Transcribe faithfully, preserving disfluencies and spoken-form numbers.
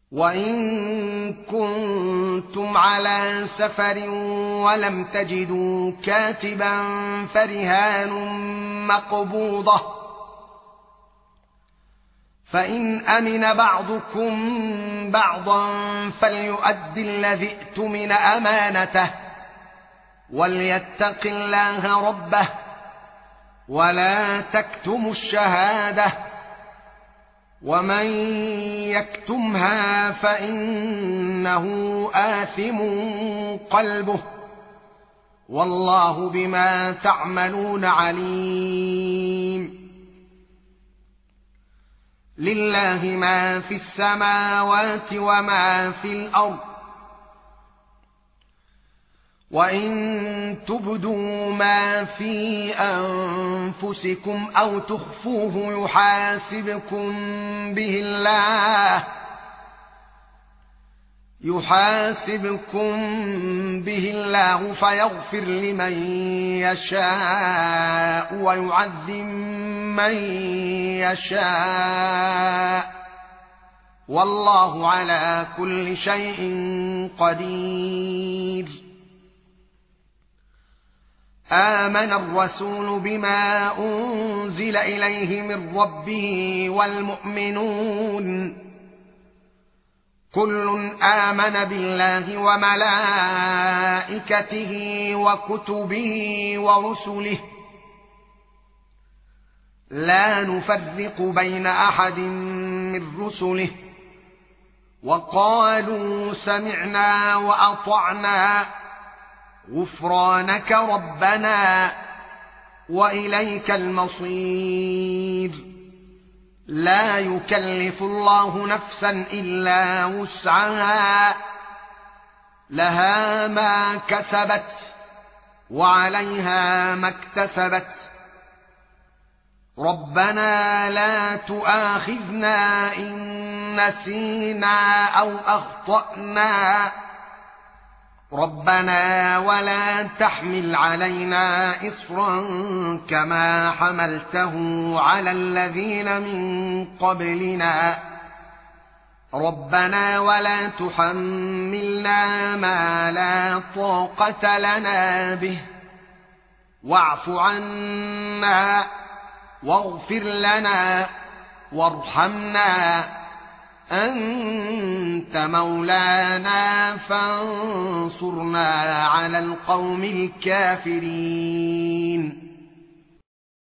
وَإِن كُنتُمْ عَلَى سَفَرٍ وَلَمْ تَجِدُوا كَاتِبًا فَرِهَانٌ مَّقْبُوضَةٌ، فَإِنْ أَمِنَ بَعْضُكُمْ بَعْضًا فَلْيُؤَدِّ الَّذِي اؤْتُمِنَ أَمَانَتَهُ وَلْيَتَّقِ اللَّهَ رَبَّهُ وَلَا تَكْتُمُوا الشَّهَادَةَ وَمَن يَكْتُمْهَا فَإِنَّهُ آثِمٌ قَلْبُهُ وَاللَّهُ بِمَا تَعْمَلُونَ عَلِيمٌ. لِلَّهِ مَا فِي السَّمَاوَاتِ وَمَا في الْأَرْضِ، وَإِن تُبْدُوا مَا فِي أَنفُسِكُمْ أَوْ تُخْفُوهُ يُحَاسِبْكُم بِهِ اللَّهُ يُحَاسِبْكُم بِهِ اللَّهُ فَيَغْفِرُ لِمَن يَشَاءُ وَيُعَذِّبُ مَن يَشَاءُ، وَاللَّهُ عَلَى كُلِّ شَيْءٍ قَدِيرٌ. آمن الرسول بما أنزل إليه من ربه والمؤمنون كل آمن بالله وملائكته وكتبه ورسله لا نفرق بين أحد من رسله وقالوا سمعنا وأطعنا غفرانك ربنا وإليك المصير. لا يكلف الله نفسا إلا وسعها، لها ما كسبت وعليها ما اكتسبت. ربنا لا تؤاخذنا إن نسينا أو أخطأنا، ربنا ولا تحمل علينا إصرا كما حملته على الذين من قبلنا، ربنا ولا تحملنا ما لا طاقة لنا به، واعف عنا واغفر لنا وارحمنا، أنت مولانا فانصرنا على القوم الكافرين.